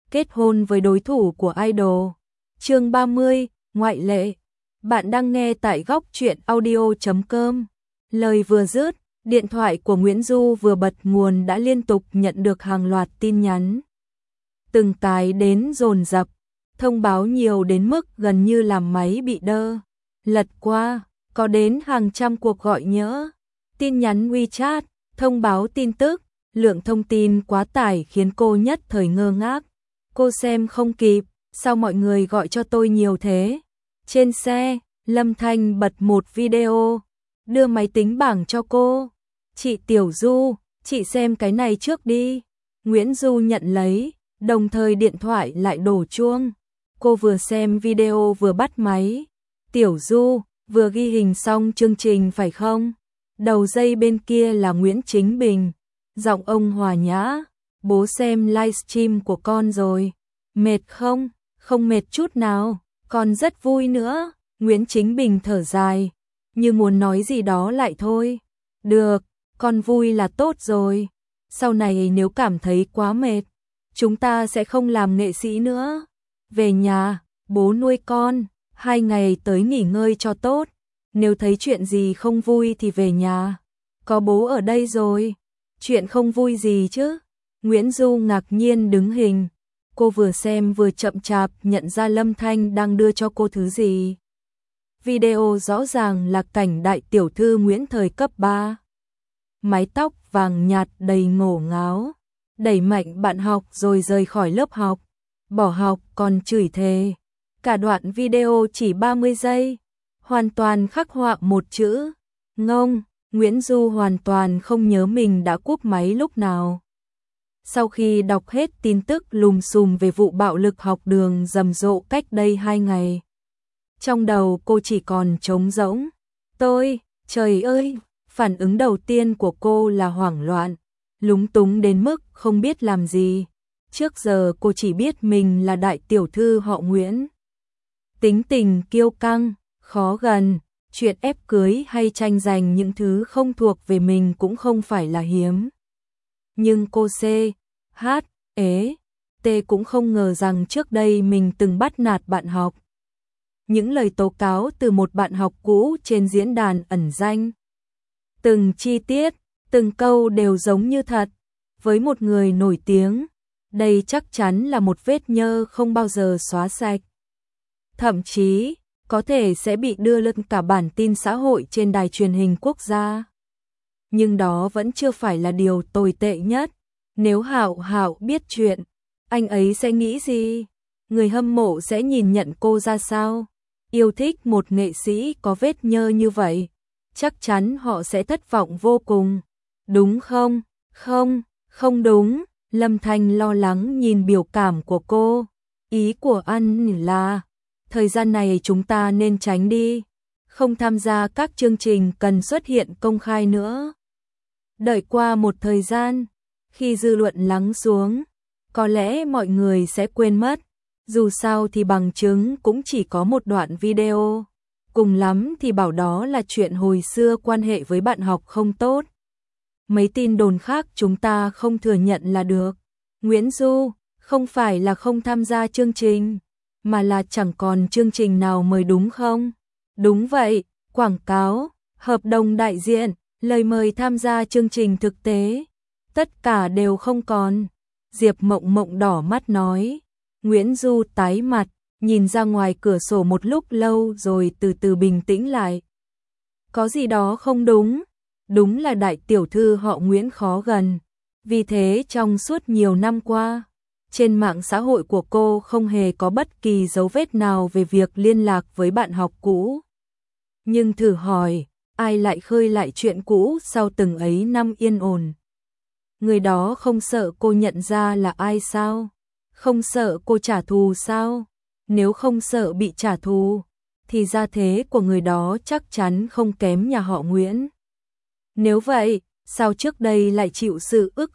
kết hôn với đối thủ của idol. Chương 30, ngoại lệ. Bạn đang nghe tại góc truyện audio.com. Lời vừa dứt, điện thoại của Nguyễn Du vừa bật nguồn đã liên tục nhận được hàng loạt tin nhắn. Từng cái đến dồn dập, thông báo nhiều đến mức gần như làm máy bị đơ. Lật qua, có đến hàng trăm cuộc gọi nhỡ, tin nhắn WeChat, thông báo tin tức, lượng thông tin quá tải khiến cô nhất thời ngơ ngác. Cô xem không kịp, sao mọi người gọi cho tôi nhiều thế? Trên xe, Lâm Thanh bật một video, đưa máy tính bảng cho cô. Chị Tiểu Du, chị xem cái này trước đi. Nguyễn Du nhận lấy, đồng thời điện thoại lại đổ chuông. Cô vừa xem video vừa bắt máy. Tiểu Du, vừa ghi hình xong chương trình phải không? Đầu dây bên kia là Nguyễn Chính Bình. Giọng ông hòa nhã. Bố xem livestream của con rồi. Mệt không? Không mệt chút nào. Con rất vui nữa. Nguyễn Chính Bình thở dài, như muốn nói gì đó lại thôi. Được, con vui là tốt rồi. Sau này nếu cảm thấy quá mệt, chúng ta sẽ không làm nghệ sĩ nữa. Về nhà, bố nuôi con, 2 ngày tới nghỉ ngơi cho tốt. Nếu thấy chuyện gì không vui thì về nhà. Có bố ở đây rồi. Chuyện không vui gì chứ? Nguyễn Du ngạc nhiên đứng hình. Cô vừa xem vừa chậm chạp nhận ra Lâm Thanh đang đưa cho cô thứ gì. Video rõ ràng là cảnh đại tiểu thư Nguyễn thời cấp 3. Mái tóc vàng nhạt đầy ngổ ngáo, đẩy mạnh bạn học rồi rời khỏi lớp học, bỏ học còn chửi thề. Cả đoạn video chỉ 30 giây, hoàn toàn khắc họa một chữ, ngông. Nguyễn Du hoàn toàn không nhớ mình đã cúp máy lúc nào. Sau khi đọc hết tin tức lùm xùm về vụ bạo lực học đường rầm rộ cách đây 2 ngày, trong đầu cô chỉ còn trống rỗng. Trời ơi, phản ứng đầu tiên của cô là hoảng loạn, lúng túng đến mức không biết làm gì. Trước giờ cô chỉ biết mình là đại tiểu thư họ Nguyễn. Tính tình kiêu căng, khó gần, chuyện ép cưới hay tranh giành những thứ không thuộc về mình cũng không phải là hiếm. Nhưng cô T cũng không ngờ rằng trước đây mình từng bắt nạt bạn học. Những lời tố cáo từ một bạn học cũ trên diễn đàn ẩn danh. Từng chi tiết, từng câu đều giống như thật. Với một người nổi tiếng, đây chắc chắn là một vết nhơ không bao giờ xóa sạch. Thậm chí, có thể sẽ bị đưa lên cả bản tin xã hội trên đài truyền hình quốc gia. Nhưng đó vẫn chưa phải là điều tồi tệ nhất. Nếu Hạo biết chuyện, anh ấy sẽ nghĩ gì? Người hâm mộ sẽ nhìn nhận cô ra sao? Yêu thích một nghệ sĩ có vết nhơ như vậy, chắc chắn họ sẽ thất vọng vô cùng. Đúng không? Không đúng. Lâm Thanh lo lắng nhìn biểu cảm của cô. Ý của anh là, thời gian này chúng ta nên tránh đi, không tham gia các chương trình cần xuất hiện công khai nữa. Đợi qua một thời gian, khi dư luận lắng xuống, có lẽ mọi người sẽ quên mất. Dù sao thì bằng chứng cũng chỉ có một đoạn video. Cùng lắm thì bảo đó là chuyện hồi xưa quan hệ với bạn học không tốt. Mấy tin đồn khác chúng ta không thừa nhận là được. Nguyễn Du, không phải là không tham gia chương trình, mà là chẳng còn chương trình nào mời đúng không? Đúng vậy, quảng cáo, hợp đồng đại diện, lời mời tham gia chương trình thực tế, tất cả đều không còn. Diệp Mộng Mộng đỏ mắt nói. Nguyễn Du tái mặt, nhìn ra ngoài cửa sổ một lúc lâu rồi từ từ bình tĩnh lại. Có gì đó không đúng, đúng là đại tiểu thư họ Nguyễn khó gần. Vì thế trong suốt nhiều năm qua, trên mạng xã hội của cô không hề có bất kỳ dấu vết nào về việc liên lạc với bạn học cũ. Nhưng thử hỏi, ai lại khơi lại chuyện cũ sau từng ấy năm yên ổn? Người đó không sợ cô nhận ra là ai sao? Không sợ cô trả thù sao? Nếu không sợ bị trả thù, thì gia thế của người đó chắc chắn không kém nhà họ Nguyễn. Nếu vậy, sao trước đây lại chịu sự ức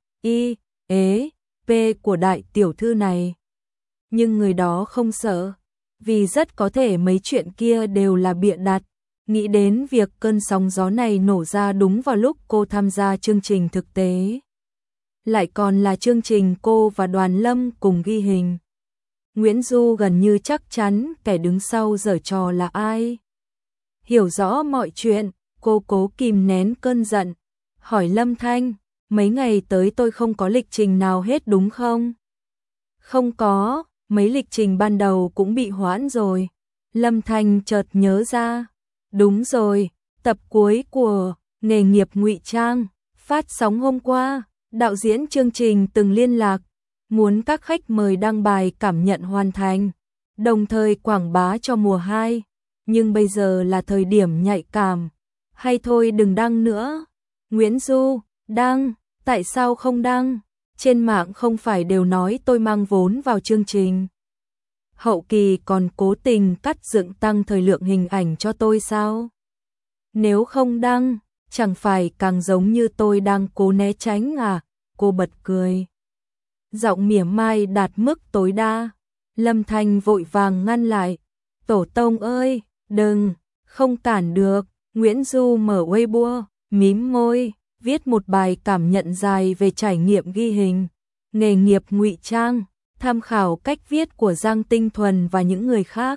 P của đại tiểu thư này? Nhưng người đó không sợ, vì rất có thể mấy chuyện kia đều là bịa đặt. Nghĩ đến việc cơn sóng gió này nổ ra đúng vào lúc cô tham gia chương trình thực tế. lại còn là chương trình cô và Đoàn Lâm cùng ghi hình. Nguyễn Du gần như chắc chắn kẻ đứng sau giở trò là ai. Hiểu rõ mọi chuyện, cô cố kìm nén cơn giận, hỏi Lâm Thanh, mấy ngày tới tôi không có lịch trình nào hết đúng không? Không có, mấy lịch trình ban đầu cũng bị hoãn rồi. Lâm Thanh chợt nhớ ra, đúng rồi, tập cuối của Nghề nghiệp ngụy trang phát sóng hôm qua, đạo diễn chương trình từng liên lạc, muốn các khách mời đăng bài cảm nhận hoàn thành, đồng thời quảng bá cho mùa 2, nhưng bây giờ là thời điểm nhạy cảm, hay thôi đừng đăng nữa. Nguyễn Du, đăng, tại sao không đăng? Trên mạng không phải đều nói tôi mang vốn vào chương trình. Hậu kỳ còn cố tình cắt dựng tăng thời lượng hình ảnh cho tôi sao? Nếu không đăng, chẳng phải càng giống như tôi đang cố né tránh à? Cô bật cười. Giọng mỉa mai đạt mức tối đa. Lâm Thanh vội vàng ngăn lại. Tổ tông ơi, đừng, không cản được. Nguyễn Du mở Weibo, mím môi, viết một bài cảm nhận dài về trải nghiệm ghi hình, nghề nghiệp ngụy trang, tham khảo cách viết của Giang Tinh Thuần và những người khác.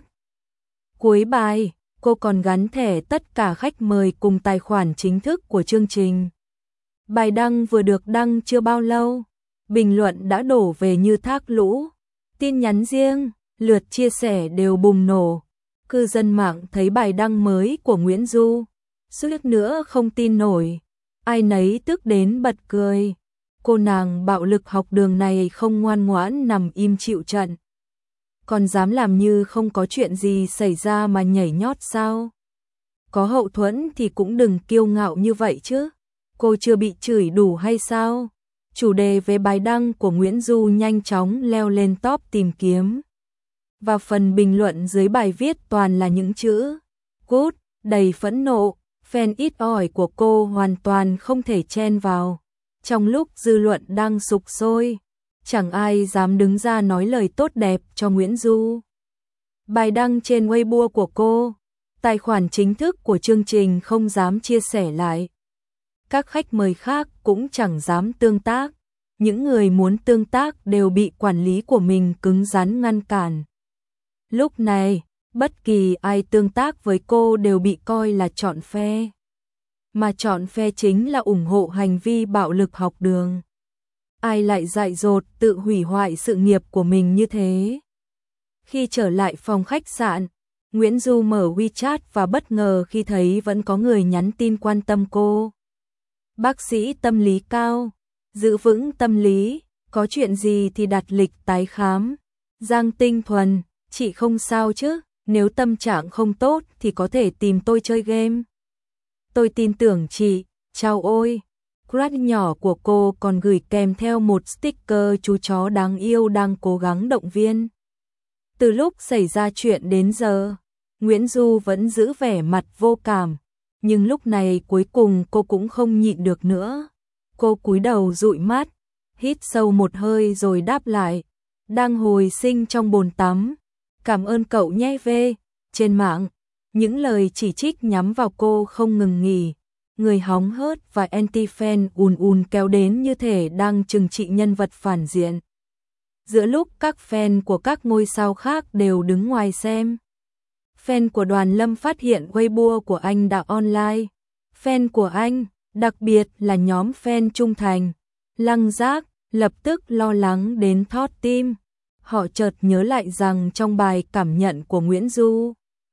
Cuối bài, cô còn gắn thẻ tất cả khách mời cùng tài khoản chính thức của chương trình. Bài đăng vừa được đăng chưa bao lâu, bình luận đã đổ về như thác lũ, tin nhắn riêng, lượt chia sẻ đều bùng nổ. Cư dân mạng thấy bài đăng mới của Nguyễn Du, suýt nữa không tin nổi, ai nấy tức đến bật cười. Cô nàng bạo lực học đường này không ngoan ngoãn nằm im chịu trận, còn dám làm như không có chuyện gì xảy ra mà nhảy nhót sao? Có hậu thuẫn thì cũng đừng kiêu ngạo như vậy chứ. Cô chưa bị chửi đủ hay sao? Chủ đề về bài đăng của Nguyễn Du nhanh chóng leo lên top tìm kiếm. Và phần bình luận dưới bài viết toàn là những chữ good, đầy phẫn nộ, fan ít ỏi của cô hoàn toàn không thể chen vào. Trong lúc dư luận đang sục sôi, chẳng ai dám đứng ra nói lời tốt đẹp cho Nguyễn Du. Bài đăng trên Weibo của cô, tài khoản chính thức của chương trình không dám chia sẻ lại. Các khách mời khác cũng chẳng dám tương tác. Những người muốn tương tác đều bị quản lý của mình cứng rắn ngăn cản. Lúc này, bất kỳ ai tương tác với cô đều bị coi là chọn phe. Mà chọn phe chính là ủng hộ hành vi bạo lực học đường. Ai lại dại dột tự hủy hoại sự nghiệp của mình như thế? Khi trở lại phòng khách sạn, Nguyễn Du mở WeChat và bất ngờ khi thấy vẫn có người nhắn tin quan tâm cô. Bác sĩ tâm lý Cao, giữ vững tâm lý, có chuyện gì thì đặt lịch tái khám. Giang Tinh Thuần, chị không sao chứ, nếu tâm trạng không tốt thì có thể tìm tôi chơi game. Tôi tin tưởng chị, chào ôi. Crush nhỏ của cô còn gửi kèm theo một sticker chú chó đáng yêu đang cố gắng động viên. Từ lúc xảy ra chuyện đến giờ, Nguyễn Du vẫn giữ vẻ mặt vô cảm, nhưng lúc này cuối cùng cô cũng không nhịn được nữa. Cô cúi đầu dụi mắt, hít sâu một hơi rồi đáp lại, đang hồi sinh trong bồn tắm. Cảm ơn cậu nhé về. Trên mạng, những lời chỉ trích nhắm vào cô không ngừng nghỉ. Người hóng hớt và anti-fan ùn kéo đến như thể đang trừng trị nhân vật phản diện. Giữa lúc các fan của các ngôi sao khác đều đứng ngoài xem, fan của Đoàn Lâm phát hiện Weibo của anh đã online. Fan của anh, đặc biệt là nhóm fan trung thành, Lăng Giác, lập tức lo lắng đến thót tim. Họ chợt nhớ lại rằng trong bài cảm nhận của Nguyễn Du,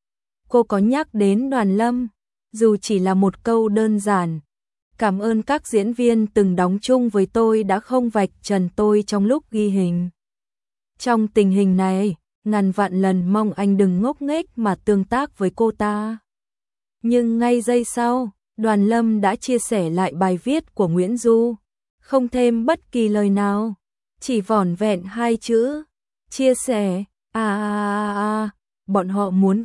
cô có nhắc đến Đoàn Lâm, dù chỉ là một câu đơn giản. Cảm ơn các diễn viên từng đóng chung với tôi đã không vạch trần tôi trong lúc ghi hình. Trong tình hình này, ngàn vạn lần mong anh đừng ngốc nghếch mà tương tác với cô ta. Nhưng ngay giây sau, Đoàn Lâm đã chia sẻ lại bài viết của Nguyễn Du, không thêm bất kỳ lời nào, chỉ vỏn vẹn hai chữ, chia sẻ, bọn họ muốn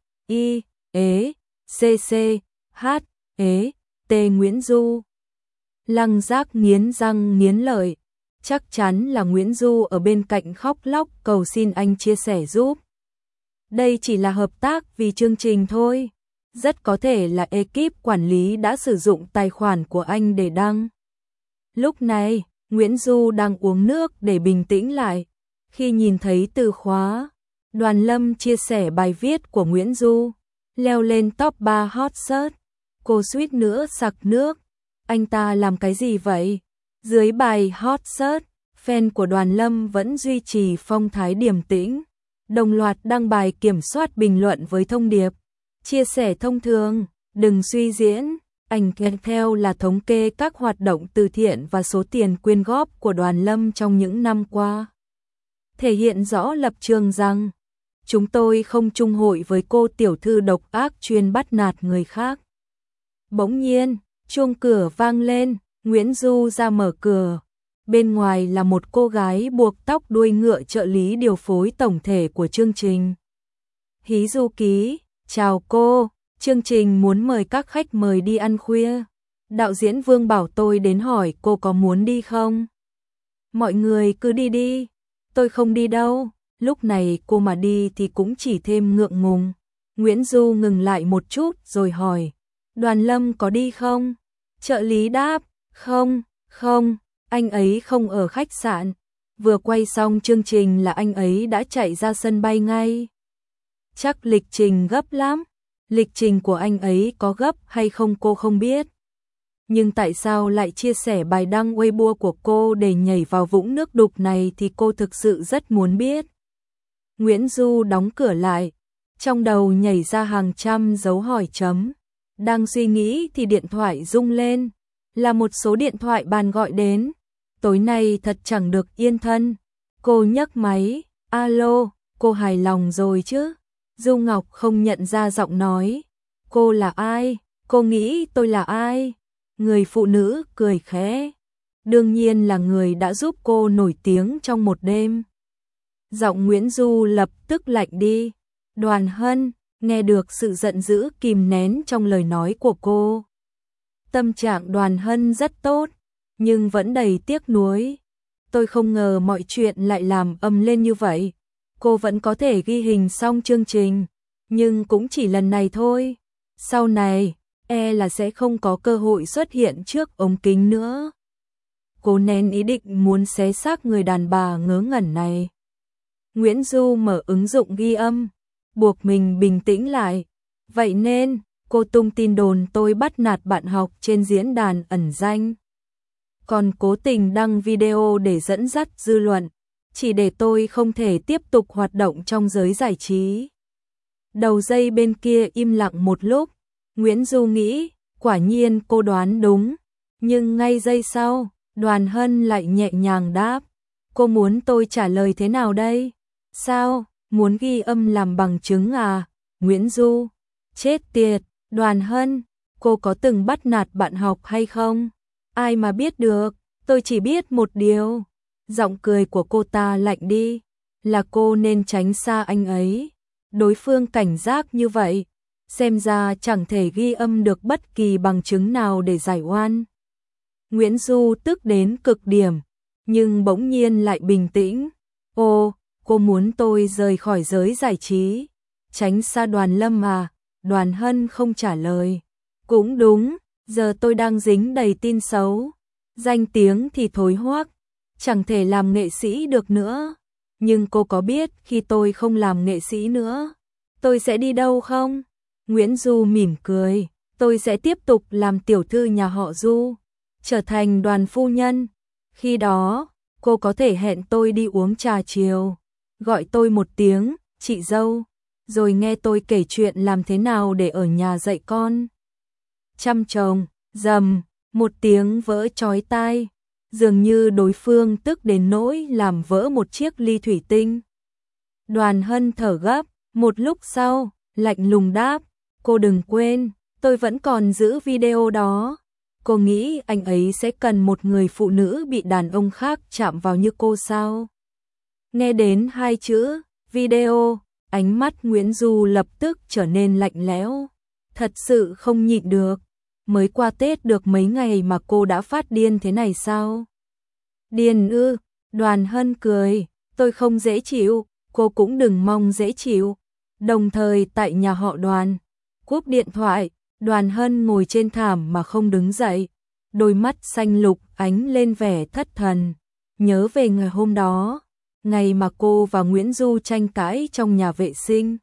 G.I.E.C.C.H.E.T Nguyễn Du. Lăng Giác nghiến răng nghiến lợi, chắc chắn là Nguyễn Du ở bên cạnh khóc lóc cầu xin anh chia sẻ giúp. Đây chỉ là hợp tác vì chương trình thôi, rất có thể là ekip quản lý đã sử dụng tài khoản của anh để đăng. Lúc này, Nguyễn Du đang uống nước để bình tĩnh lại. Khi nhìn thấy từ khóa, Đoàn Lâm chia sẻ bài viết của Nguyễn Du, leo lên top 3 hot search. Cô suýt nữa sặc nước. Anh ta làm cái gì vậy? Dưới bài hot search, fan của Đoàn Lâm vẫn duy trì phong thái điềm tĩnh, đồng loạt đăng bài kiểm soát bình luận với thông điệp chia sẻ thông thường, đừng suy diễn. Ảnh kèm theo là thống kê các hoạt động từ thiện và số tiền quyên góp của Đoàn Lâm trong những năm qua. Thể hiện rõ lập trường rằng, chúng tôi không chung hội với cô tiểu thư độc ác chuyên bắt nạt người khác. Bỗng nhiên, chuông cửa vang lên, Nguyễn Du ra mở cửa. Bên ngoài là một cô gái buộc tóc đuôi ngựa, trợ lý điều phối tổng thể của chương trình. Hí Du Ký, chào cô, chương trình muốn mời các khách mời đi ăn khuya. Đạo diễn Vương bảo tôi đến hỏi cô có muốn đi không? Mọi người cứ đi đi, tôi không đi đâu. Lúc này cô mà đi thì cũng chỉ thêm ngượng ngùng. Nguyễn Du ngừng lại một chút rồi hỏi, Đoàn Lâm có đi không? Trợ lý đáp, không, anh ấy không ở khách sạn. Vừa quay xong chương trình là anh ấy đã chạy ra sân bay ngay. Chắc lịch trình gấp lắm. Lịch trình của anh ấy có gấp hay không cô không biết. Nhưng tại sao lại chia sẻ bài đăng Weibo của cô để nhảy vào vũng nước đục này thì cô thực sự rất muốn biết. Nguyễn Du đóng cửa lại, trong đầu nhảy ra hàng trăm dấu hỏi chấm. Đang suy nghĩ thì điện thoại rung lên, là một số điện thoại bàn gọi đến. Tối nay thật chẳng được yên thân. Cô nhấc máy, alo, cô hài lòng rồi chứ? Du Ngọc không nhận ra giọng nói. Cô là ai? Cô nghĩ tôi là ai? Người phụ nữ cười khẽ. Đương nhiên là người đã giúp cô nổi tiếng trong một đêm. Giọng Nguyễn Du lập tức lạnh đi. Đoàn Hân, nghe được sự giận dữ kìm nén trong lời nói của cô. Tâm trạng Đoàn Hân rất tốt, nhưng vẫn đầy tiếc nuối. Tôi không ngờ mọi chuyện lại làm ầm lên như vậy. Cô vẫn có thể ghi hình xong chương trình, nhưng cũng chỉ lần này thôi. Sau này, là sẽ không có cơ hội xuất hiện trước ống kính nữa. Cô nén ý định muốn xé xác người đàn bà ngớ ngẩn này. Nguyễn Du mở ứng dụng ghi âm, buộc mình bình tĩnh lại. Vậy nên, cô tung tin đồn tôi bắt nạt bạn học trên diễn đàn ẩn danh. Còn cố tình đăng video để dẫn dắt dư luận, chỉ để tôi không thể tiếp tục hoạt động trong giới giải trí. Đầu dây bên kia im lặng một lúc, Nguyễn Du nghĩ, quả nhiên cô đoán đúng. Nhưng ngay giây sau, Đoàn Hân lại nhẹ nhàng đáp, cô muốn tôi trả lời thế nào đây? Sao, muốn ghi âm làm bằng chứng à? Nguyễn Du, chết tiệt, Đoàn Hân, cô có từng bắt nạt bạn học hay không? Ai mà biết được, tôi chỉ biết một điều. Giọng cười của cô ta lạnh đi, là cô nên tránh xa anh ấy. Đối phương cảnh giác như vậy, xem ra chẳng thể ghi âm được bất kỳ bằng chứng nào để giải oan. Nguyễn Du tức đến cực điểm, nhưng bỗng nhiên lại bình tĩnh. Ô, cô muốn tôi rời khỏi giới giải trí, tránh xa Đoàn Lâm à? Đoàn Hân không trả lời. Cũng đúng, giờ tôi đang dính đầy tin xấu, danh tiếng thì thối hoác, chẳng thể làm nghệ sĩ được nữa. Nhưng cô có biết khi tôi không làm nghệ sĩ nữa, tôi sẽ đi đâu không? Nguyễn Du mỉm cười, tôi sẽ tiếp tục làm tiểu thư nhà họ Du, trở thành Đoàn phu nhân. Khi đó, cô có thể hẹn tôi đi uống trà chiều, gọi tôi một tiếng, chị dâu, rồi nghe tôi kể chuyện làm thế nào để ở nhà dạy con. Chăm chồng, rầm, một tiếng vỡ chói tai, dường như đối phương tức đến nỗi làm vỡ một chiếc ly thủy tinh. Đoàn Hân thở gấp, một lúc sau, lạnh lùng đáp, cô đừng quên, tôi vẫn còn giữ video đó. Cô nghĩ anh ấy sẽ cần một người phụ nữ bị đàn ông khác chạm vào như cô sao? Nghe đến hai chữ, video, ánh mắt Nguyễn Du lập tức trở nên lạnh lẽo. Thật sự không nhịn được, mới qua Tết được mấy ngày mà cô đã phát điên thế này sao? Điên ư? Đoàn Hân cười, tôi không dễ chịu, cô cũng đừng mong dễ chịu. Đồng thời tại nhà họ Đoàn, cúp điện thoại, Đoàn Hân ngồi trên thảm mà không đứng dậy. đôi mắt xanh lục ánh lên vẻ thất thần, nhớ về ngày hôm đó, ngày mà cô và Nguyễn Du tranh cãi trong nhà vệ sinh.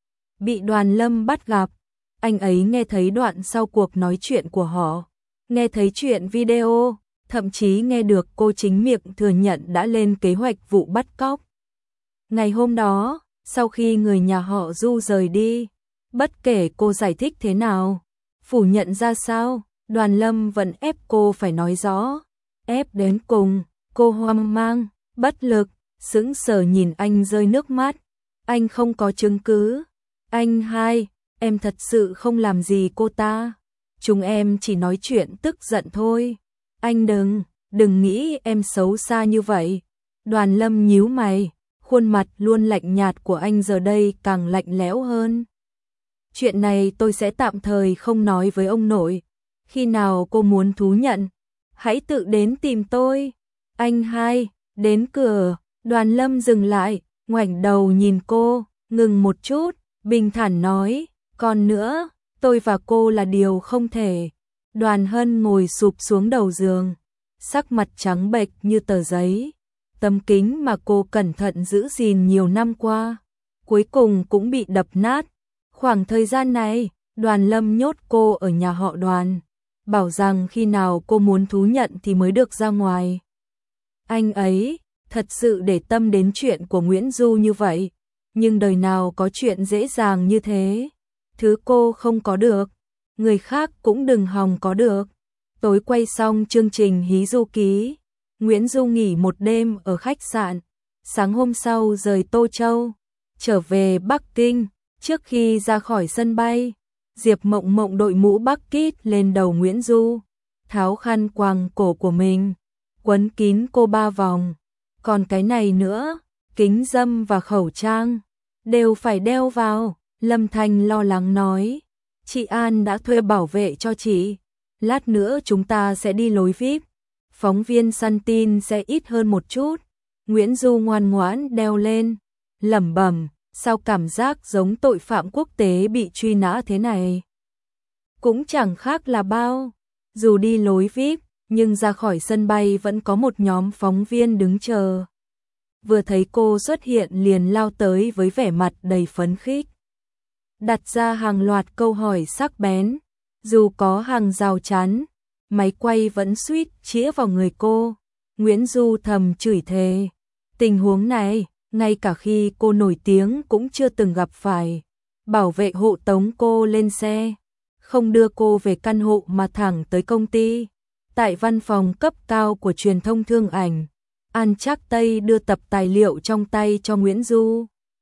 Bị Đoàn Lâm bắt gặp, anh ấy nghe thấy đoạn sau cuộc nói chuyện của họ, nghe thấy chuyện video, thậm chí nghe được cô chính miệng thừa nhận đã lên kế hoạch vụ bắt cóc. Ngày hôm đó, sau khi người nhà họ Du rời đi, bất kể cô giải thích thế nào, phủ nhận ra sao, Đoàn Lâm vẫn ép cô phải nói rõ, ép đến cùng. Cô hoang mang, bất lực, sững sờ nhìn anh rơi nước mắt. Anh không có chứng cứ. Anh hai, em thật sự không làm gì cô ta. Chúng em chỉ nói chuyện tức giận thôi. Anh đừng nghĩ em xấu xa như vậy. Đoàn Lâm nhíu mày, khuôn mặt luôn lạnh nhạt của anh giờ đây càng lạnh lẽo hơn. Chuyện này tôi sẽ tạm thời không nói với ông nội. Khi nào cô muốn thú nhận, hãy tự đến tìm tôi. Anh hai, đến cửa, Đoàn Lâm dừng lại, ngoảnh đầu nhìn cô, ngừng một chút, bình thản nói, còn nữa, tôi và cô là điều không thể. Đoàn Hân ngồi sụp xuống đầu giường, sắc mặt trắng bệch như tờ giấy. Tấm kính mà cô cẩn thận giữ gìn nhiều năm qua, cuối cùng cũng bị đập nát. Khoảng thời gian này, Đoàn Lâm nhốt cô ở nhà họ Đoàn, bảo rằng khi nào cô muốn thú nhận thì mới được ra ngoài. Anh ấy thật sự để tâm đến chuyện của Nguyễn Du như vậy, nhưng đời nào có chuyện dễ dàng như thế. Thứ cô không có được, người khác cũng đừng hòng có được. Tối quay xong chương trình Hí Du Ký, Nguyễn Du nghỉ một đêm ở khách sạn, sáng hôm sau rời Tô Châu, trở về Bắc Kinh. Trước khi ra khỏi sân bay, Diệp Mộng Mộng đội mũ bucket lên đầu Nguyễn Du, tháo khăn quàng cổ của mình, quấn kín cô 3 vòng. Còn cái này nữa, kính râm và khẩu trang, đều phải đeo vào. Lâm Thanh lo lắng nói, chị An đã thuê bảo vệ cho chị, lát nữa chúng ta sẽ đi lối VIP, phóng viên săn tin sẽ ít hơn một chút. Nguyễn Du ngoan ngoãn đeo lên, lẩm bẩm, sao cảm giác giống tội phạm quốc tế bị truy nã thế này. Cũng chẳng khác là bao, dù đi lối VIP, nhưng ra khỏi sân bay vẫn có một nhóm phóng viên đứng chờ. Vừa thấy cô xuất hiện liền lao tới với vẻ mặt đầy phấn khích, đặt ra hàng loạt câu hỏi sắc bén. Dù có hàng rào chắn, máy quay vẫn suýt chĩa vào người cô. Nguyễn Du thầm chửi thề, tình huống này, ngay cả khi cô nổi tiếng cũng chưa từng gặp phải. Bảo vệ hộ tống cô lên xe, không đưa cô về căn hộ mà thẳng tới công ty. Tại văn phòng cấp cao của truyền thông Thương Ảnh, An Trác Tây đưa tập tài liệu trong tay cho Nguyễn Du.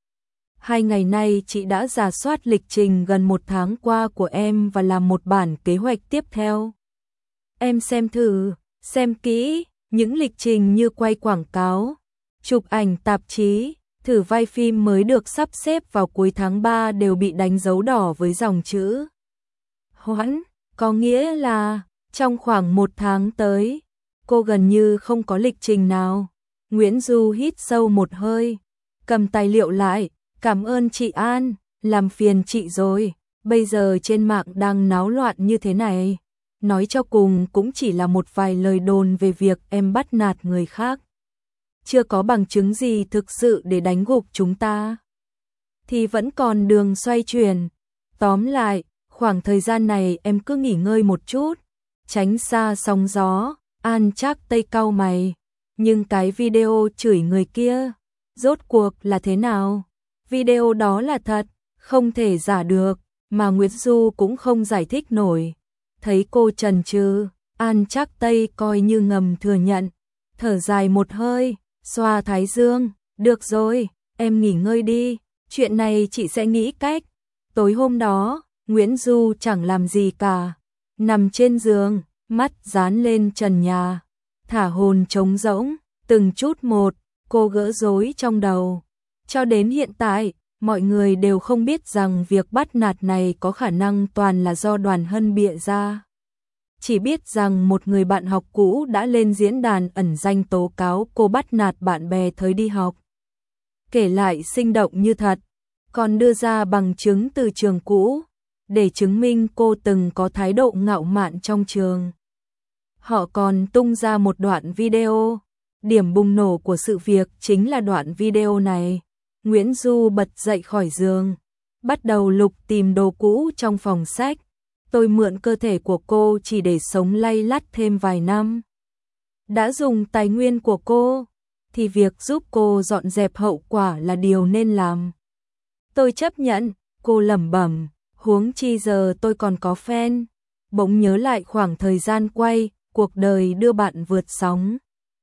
2 ngày nay chị đã rà soát lịch trình gần 1 tháng qua của em và làm một bản kế hoạch tiếp theo. Em xem thử, xem kỹ, những lịch trình như quay quảng cáo, chụp ảnh tạp chí, thử vai phim mới được sắp xếp vào cuối tháng 3 đều bị đánh dấu đỏ với dòng chữ hoãn, có nghĩa là trong khoảng 1 tháng tới, cô gần như không có lịch trình nào. Nguyễn Du hít sâu một hơi, cầm tài liệu lại, cảm ơn chị An, làm phiền chị rồi, bây giờ trên mạng đang náo loạn như thế này. Nói cho cùng cũng chỉ là một vài lời đồn về việc em bắt nạt người khác. Chưa có bằng chứng gì thực sự để đánh gục chúng ta, thì vẫn còn đường xoay chuyển. Tóm lại, khoảng thời gian này em cứ nghỉ ngơi một chút, tránh xa sóng gió. An Trác Tây cau mày, nhưng cái video chửi người kia, rốt cuộc là thế nào? Video đó là thật, không thể giả được, mà Nguyễn Du cũng không giải thích nổi. Thấy cô chần chừ, An Trác Tây coi như ngầm thừa nhận, thở dài một hơi, xoa thái dương, được rồi, em nghỉ ngơi đi, chuyện này chị sẽ nghĩ cách. Tối hôm đó, Nguyễn Du chẳng làm gì cả, nằm trên giường, mắt dán lên trần nhà, thả hồn trống rỗng, từng chút một, cô gỡ rối trong đầu. Cho đến hiện tại, mọi người đều không biết rằng việc bắt nạt này có khả năng toàn là do Đoàn Hân bịa ra. Chỉ biết rằng một người bạn học cũ đã lên diễn đàn ẩn danh tố cáo cô bắt nạt bạn bè thời đi học. Kể lại sinh động như thật, còn đưa ra bằng chứng từ trường cũ, để chứng minh cô từng có thái độ ngạo mạn trong trường. Họ còn tung ra một đoạn video. Điểm bùng nổ của sự việc chính là đoạn video này. Nguyễn Du bật dậy khỏi giường, bắt đầu lục tìm đồ cũ trong phòng sách. Tôi mượn cơ thể của cô chỉ để sống lay lắt thêm vài năm. Đã dùng tài nguyên của cô, thì việc giúp cô dọn dẹp hậu quả là điều nên làm. Tôi chấp nhận, cô lẩm bẩm, huống chi giờ tôi còn có fan. Bỗng nhớ lại khoảng thời gian quay, cuộc đời đưa bạn vượt sóng.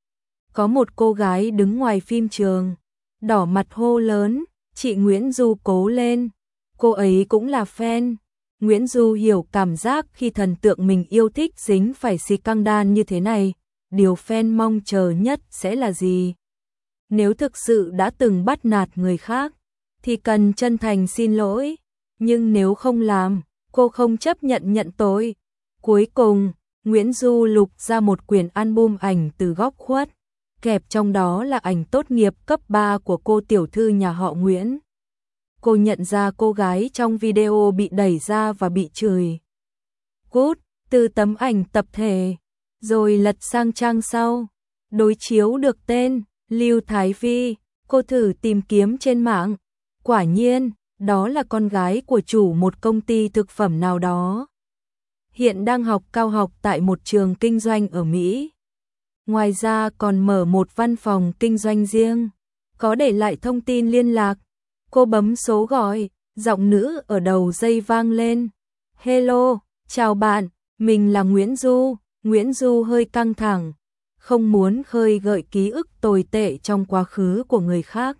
Có một cô gái đứng ngoài phim trường, đỏ mặt hô lớn, chị Nguyễn Du cố lên. Cô ấy cũng là fan. Nguyễn Du hiểu cảm giác khi thần tượng mình yêu thích dính phải scandal như thế này. Điều fan mong chờ nhất sẽ là gì? Nếu thực sự đã từng bắt nạt người khác, thì cần chân thành xin lỗi. Nhưng nếu không làm, cô không chấp nhận tội. Cuối cùng, Nguyễn Du lục ra một quyển album ảnh từ góc khuất. Kẹp trong đó là ảnh tốt nghiệp cấp 3 của cô tiểu thư nhà họ Nguyễn. Cô nhận ra cô gái trong video bị đẩy ra và bị chửi. Cút, từ tấm ảnh tập thể, rồi lật sang trang sau. Đối chiếu được tên, Lưu Thái Vi, cô thử tìm kiếm trên mạng. Quả nhiên, đó là con gái của chủ một công ty thực phẩm nào đó. Hiện đang học cao học tại một trường kinh doanh ở Mỹ. Ngoài ra còn mở một văn phòng kinh doanh riêng. Có để lại thông tin liên lạc. Cô bấm số gọi, giọng nữ ở đầu dây vang lên. Hello, chào bạn, mình là Nguyễn Du. Nguyễn Du hơi căng thẳng, không muốn khơi gợi ký ức tồi tệ trong quá khứ của người khác.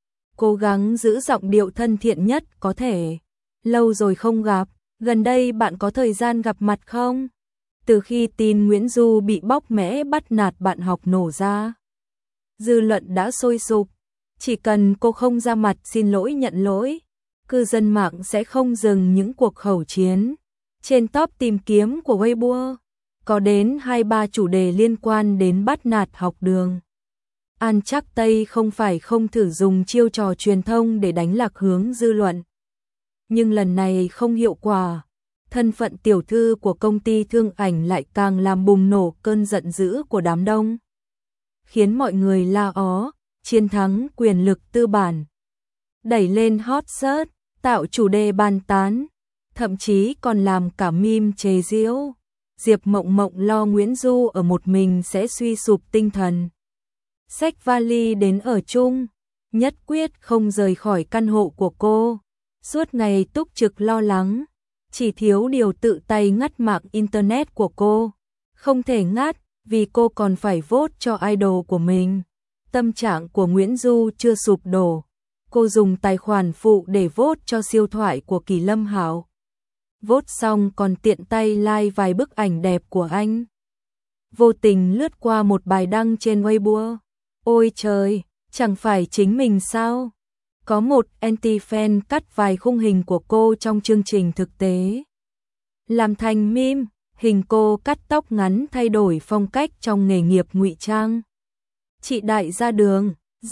Cố gắng giữ giọng điệu thân thiện nhất có thể. Lâu rồi không gặp, gần đây bạn có thời gian gặp mặt không? Từ khi tin Nguyễn Du bị bóc mẽ bắt nạt bạn học nổ ra, dư luận đã sôi sục. Chỉ cần cô không ra mặt xin lỗi nhận lỗi, cư dân mạng sẽ không dừng những cuộc khẩu chiến. Trên top tìm kiếm của Weibo, có đến 2-3 chủ đề liên quan đến bắt nạt học đường. An Trắc Tây không phải không thử dùng chiêu trò truyền thông để đánh lạc hướng dư luận. Nhưng lần này không hiệu quả. Thân phận tiểu thư của công ty thương ảnh lại càng làm bùng nổ cơn giận dữ của đám đông. Khiến mọi người la ó, chiến thắng quyền lực tư bản. Đẩy lên hot search, tạo chủ đề bàn tán. Thậm chí còn làm cả meme chế giễu. Diệp Mộng Mộng lo Nguyễn Du ở một mình sẽ suy sụp tinh thần. Xách vali đến ở chung, nhất quyết không rời khỏi căn hộ của cô. Suốt ngày túc trực lo lắng, chỉ thiếu điều tự tay ngắt mạng internet của cô. Không thể ngắt, vì cô còn phải vote cho idol của mình. Tâm trạng của Nguyễn Du chưa sụp đổ. Cô dùng tài khoản phụ để vote cho siêu thoại của Kỳ Lâm Hảo. Vote xong còn tiện tay like vài bức ảnh đẹp của anh. Vô tình lướt qua một bài đăng trên Weibo. Ôi trời, chẳng phải chính mình sao? Có một anti-fan cắt vài khung hình của cô trong chương trình thực tế. Làm thành meme, hình cô cắt tóc ngắn thay đổi phong cách trong nghề nghiệp ngụy trang. Chị Đại ra đường,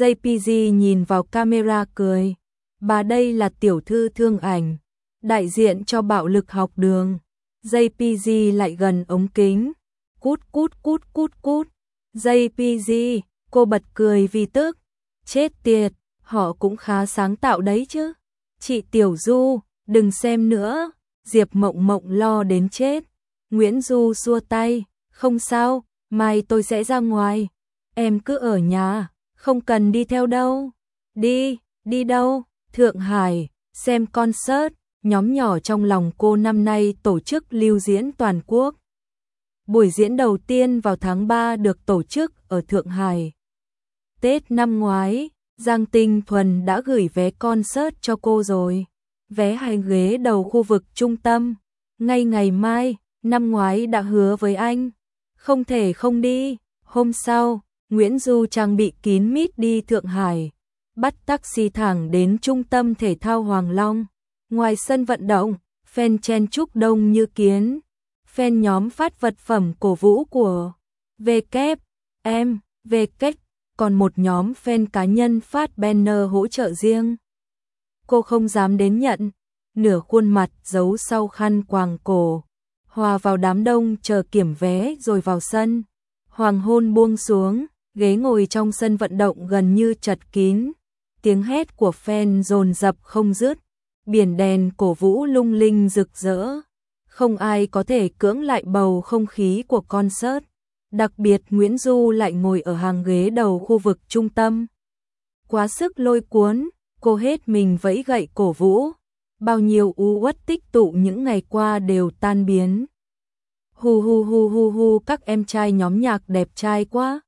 JPG nhìn vào camera cười. Bà đây là tiểu thư thương ảnh, đại diện cho bạo lực học đường. JPG lại gần ống kính. Cút cút cút cút cút. JPG, cô bật cười vì tức. Chết tiệt, họ cũng khá sáng tạo đấy chứ. Chị Tiểu Du, đừng xem nữa. Diệp Mộng Mộng lo đến chết. Nguyễn Du xua tay. Không sao, mai tôi sẽ ra ngoài. Em cứ ở nhà, không cần đi theo đâu. Đi đâu? Thượng Hải, xem concert. Nhóm nhỏ trong lòng cô năm nay tổ chức lưu diễn toàn quốc. Buổi diễn đầu tiên vào tháng 3 được tổ chức ở Thượng Hải. Tết năm ngoái, Giang Tinh Thuần đã gửi vé concert cho cô rồi. Vé 2 ghế đầu khu vực trung tâm. Ngay ngày mai, năm ngoái đã hứa với anh. Không thể không đi. Hôm sau, Nguyễn Du trang bị kín mít đi Thượng Hải. Bắt taxi thẳng đến trung tâm thể thao Hoàng Long. Ngoài sân vận động, fan chen chúc đông như kiến. Fan nhóm phát vật phẩm cổ vũ của WM, còn một nhóm fan cá nhân phát banner hỗ trợ riêng. Cô không dám đến nhận, nửa khuôn mặt giấu sau khăn quàng cổ. hòa vào đám đông chờ kiểm vé rồi vào sân. Hoàng hôn buông xuống, ghế ngồi trong sân vận động gần như chật kín. Tiếng hét của fan dồn dập không dứt, biển đèn cổ vũ lung linh rực rỡ. Không ai có thể cưỡng lại bầu không khí của concert. Đặc biệt Nguyễn Du lại ngồi ở hàng ghế đầu khu vực trung tâm. Quá sức lôi cuốn, cô hết mình vẫy gậy cổ vũ. Bao nhiêu u uất tích tụ những ngày qua đều tan biến. Hu hu hu hu hu, các em trai nhóm nhạc đẹp trai quá.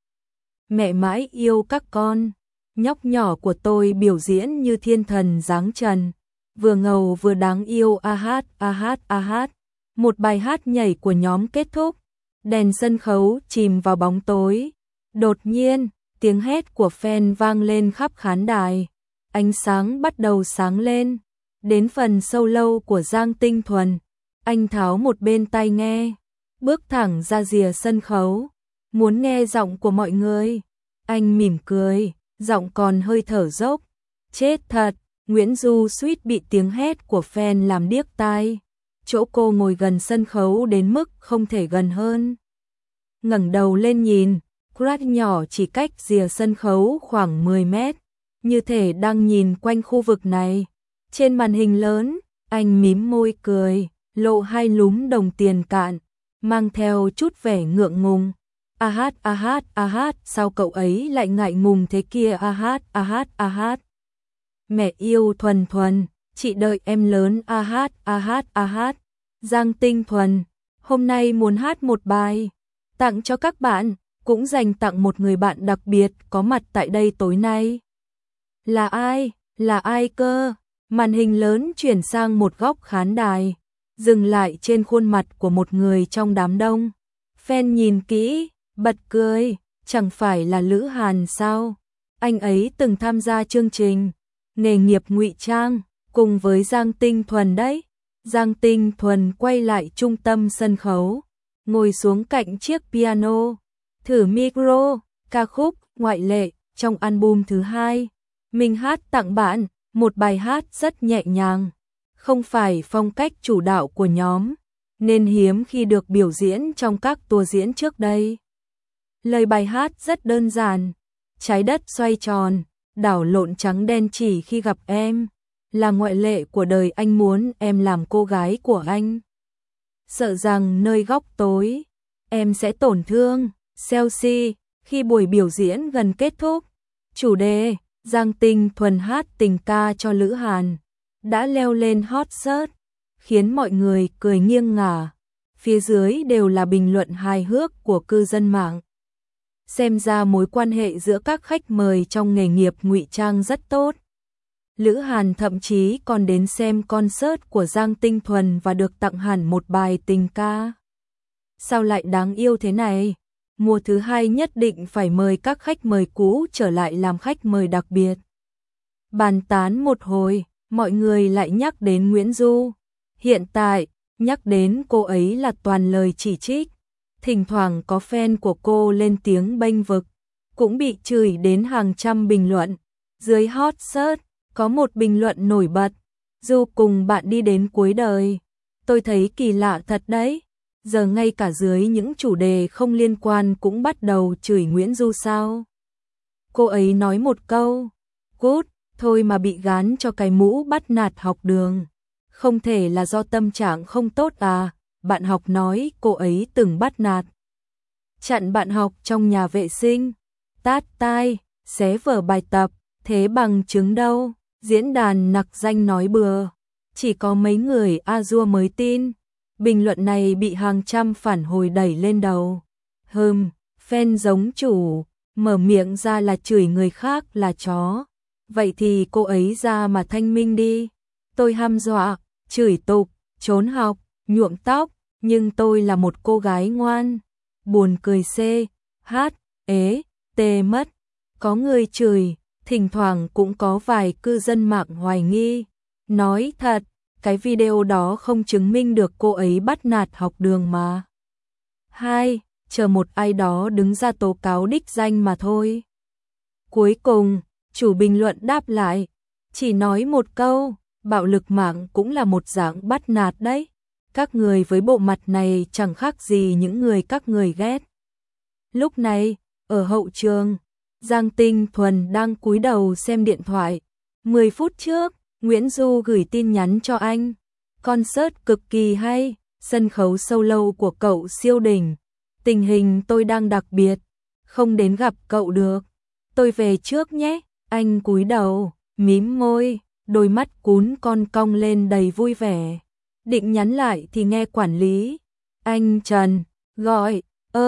Mẹ mãi yêu các con. Nhóc nhỏ của tôi biểu diễn như thiên thần giáng trần. Vừa ngầu vừa đáng yêu, a hát a hát a hát. Một bài hát nhảy của nhóm kết thúc. Đèn sân khấu chìm vào bóng tối. Đột nhiên, tiếng hét của fan vang lên khắp khán đài. Ánh sáng bắt đầu sáng lên. Đến phần solo của Giang Tinh Thuần, anh tháo một bên tai nghe, bước thẳng ra rìa sân khấu, muốn nghe giọng của mọi người. Anh mỉm cười, giọng còn hơi thở dốc. Chết thật, Nguyễn Du suýt bị tiếng hét của fan làm điếc tai. Chỗ cô ngồi gần sân khấu đến mức không thể gần hơn. Ngẩng đầu lên nhìn, crush nhỏ chỉ cách rìa sân khấu khoảng 10 mét, như thể đang nhìn quanh khu vực này. Trên màn hình lớn, anh mím môi cười, lộ hai lúm đồng tiền cạn, mang theo chút vẻ ngượng ngùng. A hát a hát a hát, sao cậu ấy lại ngại ngùng thế kia, a hát a hát a hát. Mẹ yêu Thuần Thuần, chị đợi em lớn, a hát a hát a hát. Giang Tinh Thuần, hôm nay muốn hát một bài tặng cho các bạn, cũng dành tặng một người bạn đặc biệt có mặt tại đây tối nay. Là ai? Là ai cơ? Màn hình lớn chuyển sang một góc khán đài, dừng lại trên khuôn mặt của một người trong đám đông. Fan nhìn kỹ, bật cười, chẳng phải là Lữ Hàn sao? Anh ấy từng tham gia chương trình nghề nghiệp ngụy trang cùng với Giang Tinh Thuần đấy. Giang Tinh Thuần quay lại trung tâm sân khấu, ngồi xuống cạnh chiếc piano, thử micro, ca khúc Ngoại Lệ trong album thứ 2. Mình hát tặng bạn, một bài hát rất nhẹ nhàng, không phải phong cách chủ đạo của nhóm, nên hiếm khi được biểu diễn trong các tour diễn trước đây. Lời bài hát rất đơn giản, trái đất xoay tròn, đảo lộn trắng đen chỉ khi gặp em, là ngoại lệ của đời anh, muốn em làm cô gái của anh. Sợ rằng nơi góc tối, em sẽ tổn thương. Chelsea, khi buổi biểu diễn gần kết thúc, chủ đề Giang Tinh Thuần hát tình ca cho Lữ Hàn đã leo lên hot search, khiến mọi người cười nghiêng ngả. Phía dưới đều là bình luận hài hước của cư dân mạng. Xem ra mối quan hệ giữa các khách mời trong nghề nghiệp ngụy trang rất tốt. Lữ Hàn thậm chí còn đến xem concert của Giang Tinh Thuần và được tặng hẳn một bài tình ca. Sao lại đáng yêu thế này? Mùa thứ 2 nhất định phải mời các khách mời cũ trở lại làm khách mời đặc biệt. Bàn tán một hồi, mọi người lại nhắc đến Nguyễn Du. Hiện tại, nhắc đến cô ấy là toàn lời chỉ trích. Thỉnh thoảng có fan của cô lên tiếng bênh vực, cũng bị chửi đến hàng trăm bình luận. Dưới hot search, có một bình luận nổi bật: Du cùng bạn đi đến cuối đời. Tôi thấy kỳ lạ thật đấy. Giờ ngay cả dưới những chủ đề không liên quan cũng bắt đầu chửi Nguyễn Du sao? Cô ấy nói một câu, cút, thôi mà bị gán cho cái mũ bắt nạt học đường. Không thể là do tâm trạng không tốt à? Bạn học nói cô ấy từng bắt nạt, chặn bạn học trong nhà vệ sinh, tát tai, xé vở bài tập, thế bằng chứng đâu? Diễn đàn nặc danh nói bừa, chỉ có mấy người a-dua mới tin. Bình luận này bị hàng trăm phản hồi đẩy lên đầu. Fan giống chủ, mở miệng ra là chửi người khác là chó. Vậy thì cô ấy ra mà thanh minh đi. Tôi hăm dọa, chửi tục, trốn học, nhuộm tóc, nhưng tôi là một cô gái ngoan. Buồn cười mất. Có người chửi, thỉnh thoảng cũng có vài cư dân mạng hoài nghi. Nói thật, cái video đó không chứng minh được cô ấy bắt nạt học đường mà. Chờ một ai đó đứng ra tố cáo đích danh mà thôi. Cuối cùng, chủ bình luận đáp lại, chỉ nói một câu, bạo lực mạng cũng là một dạng bắt nạt đấy. Các người với bộ mặt này chẳng khác gì những người các người ghét. Lúc này, ở hậu trường, Giang Tinh Thuần đang cúi đầu xem điện thoại. 10 phút trước, Nguyễn Du gửi tin nhắn cho anh. Concert cực kỳ hay, sân khấu solo của cậu siêu đỉnh. Tình hình tôi đang đặc biệt, không đến gặp cậu được. Tôi về trước nhé. Anh cúi đầu, mím môi, đôi mắt cún con cong lên đầy vui vẻ. Định nhắn lại thì nghe quản lý. Anh Trần, gọi,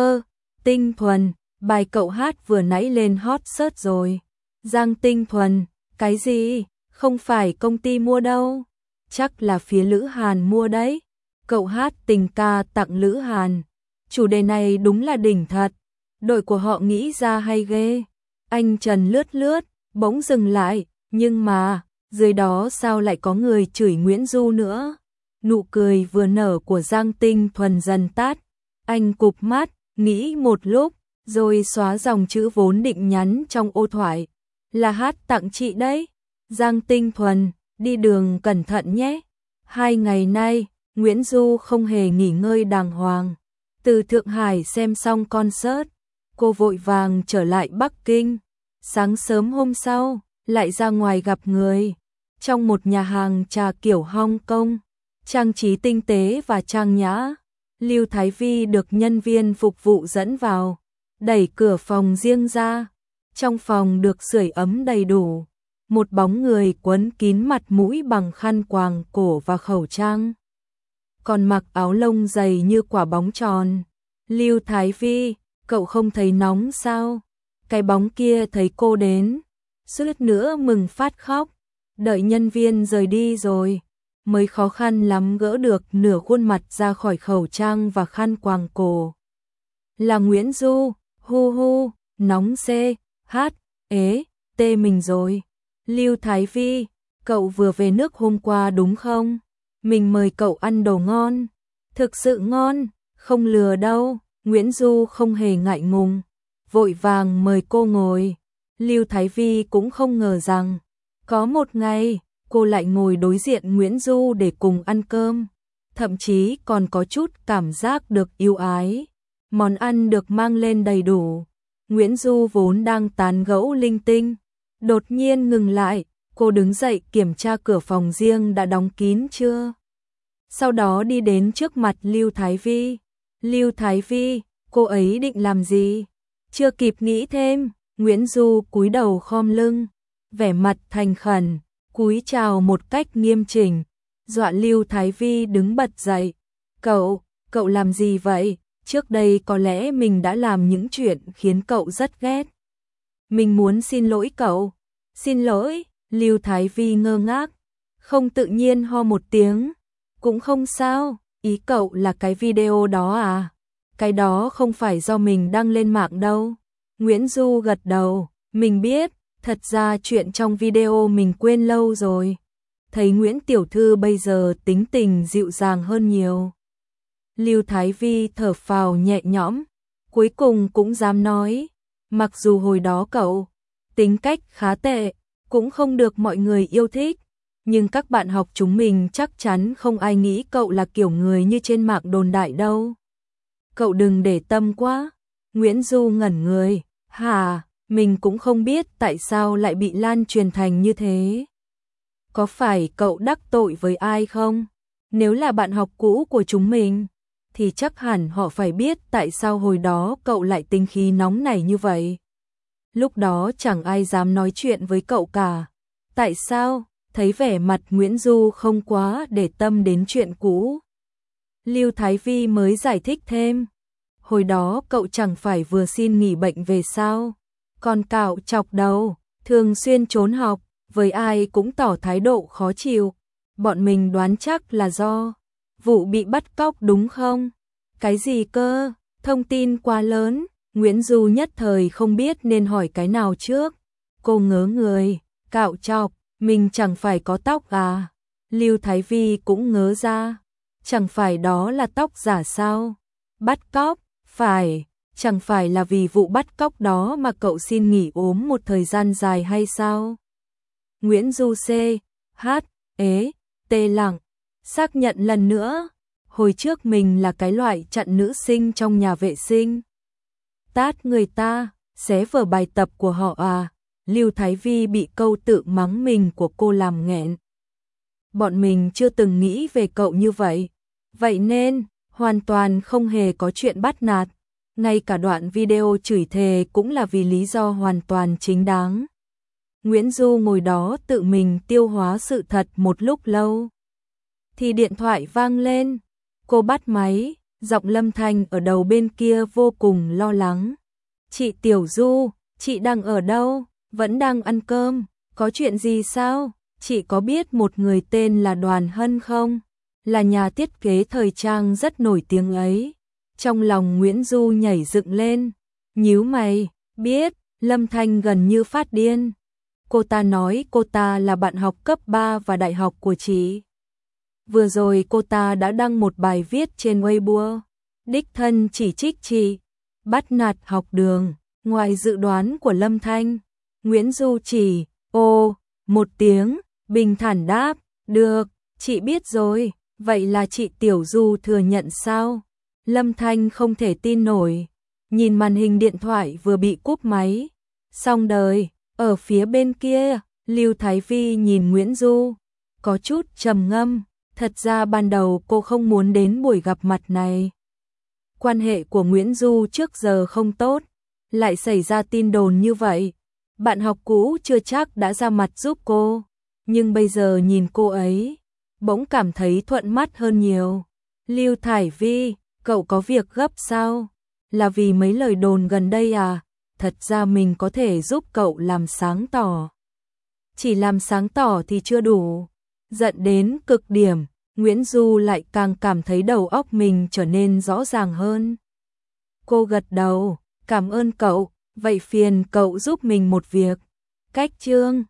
Tinh Thuần, bài cậu hát vừa nãy lên hot search rồi. Giang Tinh Thuần, cái gì? Không phải công ty mua đâu. Chắc là phía Lữ Hàn mua đấy. Cậu hát tình ca tặng Lữ Hàn. Chủ đề này đúng là đỉnh thật. Đội của họ nghĩ ra hay ghê. Anh Trần lướt lướt, bỗng dừng lại. Nhưng mà, dưới đó sao lại có người chửi Nguyễn Du nữa? Nụ cười vừa nở của Giang Tinh Thuần dần tắt. Anh cụp mắt, nghĩ một lúc, rồi xóa dòng chữ vốn định nhắn trong ô thoại. Là hát tặng chị đấy. Giang Tinh Thuần, đi đường cẩn thận nhé. 2 ngày nay, Nguyễn Du không hề nghỉ ngơi đàng hoàng. Từ Thượng Hải xem xong concert, cô vội vàng trở lại Bắc Kinh. Sáng sớm hôm sau, lại ra ngoài gặp người. Trong một nhà hàng trà kiểu Hong Kong, trang trí tinh tế và trang nhã, Lưu Thái Vi được nhân viên phục vụ dẫn vào, đẩy cửa phòng riêng ra. Trong phòng được sưởi ấm đầy đủ, một bóng người quấn kín mặt mũi bằng khăn quàng cổ và khẩu trang, còn mặc áo lông dày như quả bóng tròn. Lưu Thái Vi, cậu không thấy nóng sao? Cái bóng kia thấy cô đến, suýt nữa mừng phát khóc. Đợi nhân viên rời đi rồi, mới khó khăn lắm gỡ được nửa khuôn mặt ra khỏi khẩu trang và khăn quàng cổ. Là Nguyễn Du, hu hu, nóng tê mình rồi. Lưu Thái Vi, cậu vừa về nước hôm qua đúng không? Mình mời cậu ăn đồ ngon. Thực sự ngon, không lừa đâu. Nguyễn Du không hề ngại ngùng, vội vàng mời cô ngồi. Lưu Thái Vi cũng không ngờ rằng, có một ngày, cô lại ngồi đối diện Nguyễn Du để cùng ăn cơm. Thậm chí còn có chút cảm giác được yêu ái. Món ăn được mang lên đầy đủ. Nguyễn Du vốn đang tán gẫu linh tinh, đột nhiên ngừng lại. Cô đứng dậy kiểm tra cửa phòng riêng đã đóng kín chưa. Sau đó đi đến trước mặt Lưu Thái Vi. Lưu Thái Vi, cô ấy định làm gì? Chưa kịp nghĩ thêm, Nguyễn Du cúi đầu khom lưng, vẻ mặt thành khẩn, cúi chào một cách nghiêm chỉnh, dọa Lưu Thái Vi đứng bật dậy. Cậu làm gì vậy? Trước đây có lẽ mình đã làm những chuyện khiến cậu rất ghét. Mình muốn xin lỗi cậu. Xin lỗi, Lưu Thái Vi ngơ ngác, không tự nhiên ho một tiếng. Cũng không sao, ý cậu là cái video đó à? Cái đó không phải do mình đăng lên mạng đâu. Nguyễn Du gật đầu, mình biết, thật ra chuyện trong video mình quên lâu rồi. Thấy Nguyễn Tiểu Thư bây giờ tính tình dịu dàng hơn nhiều. Lưu Thái Vi thở phào nhẹ nhõm, cuối cùng cũng dám nói, mặc dù hồi đó cậu tính cách khá tệ, cũng không được mọi người yêu thích, nhưng các bạn học chúng mình chắc chắn không ai nghĩ cậu là kiểu người như trên mạng đồn đại đâu. Cậu đừng để tâm quá. Nguyễn Du ngẩn người, hả, mình cũng không biết tại sao lại bị lan truyền thành như thế. Có phải cậu đắc tội với ai không? Nếu là bạn học cũ của chúng mình, thì chắc hẳn họ phải biết tại sao hồi đó cậu lại tính khí nóng nảy như vậy. Lúc đó chẳng ai dám nói chuyện với cậu cả. Tại sao? Thấy vẻ mặt Nguyễn Du không quá để tâm đến chuyện cũ, Lưu Thái Vi mới giải thích thêm. Hồi đó cậu chẳng phải vừa xin nghỉ bệnh về sao? Còn cạo chọc đầu, thường xuyên trốn học, với ai cũng tỏ thái độ khó chịu. Bọn mình đoán chắc là do vụ bị bắt cóc đúng không? Cái gì cơ? Thông tin quá lớn, Nguyễn Du nhất thời không biết nên hỏi cái nào trước. Cô ngớ người, cạo chọc, mình chẳng phải có tóc à? Lưu Thái Vi cũng ngớ ra, chẳng phải đó là tóc giả sao? Bắt cóc, phải, chẳng phải là vì vụ bắt cóc đó mà cậu xin nghỉ ốm một thời gian dài hay sao? Nguyễn Du tê lặng, xác nhận lần nữa, hồi trước mình là cái loại chặn nữ sinh trong nhà vệ sinh. Tát người ta, xé vở bài tập của họ à? Lưu Thái Vi bị câu tự mắng mình của cô làm nghẹn. Bọn mình chưa từng nghĩ về cậu như vậy. Vậy nên, hoàn toàn không hề có chuyện bắt nạt. Ngay cả đoạn video chửi thề cũng là vì lý do hoàn toàn chính đáng. Nguyễn Du ngồi đó tự mình tiêu hóa sự thật một lúc lâu. Thì điện thoại vang lên. Cô bắt máy, giọng Lâm Thanh ở đầu bên kia vô cùng lo lắng. Chị Tiểu Du, chị đang ở đâu? Vẫn đang ăn cơm, có chuyện gì sao? Chị có biết một người tên là Đoàn Hân không? Là nhà thiết kế thời trang rất nổi tiếng ấy. Trong lòng Nguyễn Du nhảy dựng lên, nhíu mày, biết. Lâm Thanh gần như phát điên. Cô ta nói cô ta là bạn học cấp 3 và đại học của chị. Vừa rồi cô ta đã đăng một bài viết trên Weibo, đích thân chỉ trích chị, bắt nạt học đường. Ngoài dự đoán của Lâm Thanh, Nguyễn Du chỉ một tiếng, bình thản đáp, được, chị biết rồi. Vậy là chị Tiểu Du thừa nhận sao? Lâm Thanh không thể tin nổi, nhìn màn hình điện thoại vừa bị cúp máy. Xong đời. Ở phía bên kia, Lưu Thái Vi nhìn Nguyễn Du, có chút trầm ngâm. Thật ra ban đầu cô không muốn đến buổi gặp mặt này. Quan hệ của Nguyễn Du trước giờ không tốt, lại xảy ra tin đồn như vậy. Bạn học cũ chưa chắc đã ra mặt giúp cô, nhưng bây giờ nhìn cô ấy, bỗng cảm thấy thuận mắt hơn nhiều. Lưu Thái Vi, cậu có việc gấp sao? Là vì mấy lời đồn gần đây à? Thật ra mình có thể giúp cậu làm sáng tỏ. Chỉ làm sáng tỏ thì chưa đủ. Giận đến cực điểm, Nguyễn Du lại càng cảm thấy đầu óc mình trở nên rõ ràng hơn. Cô gật đầu, cảm ơn cậu, vậy phiền cậu giúp mình một việc. Cách chương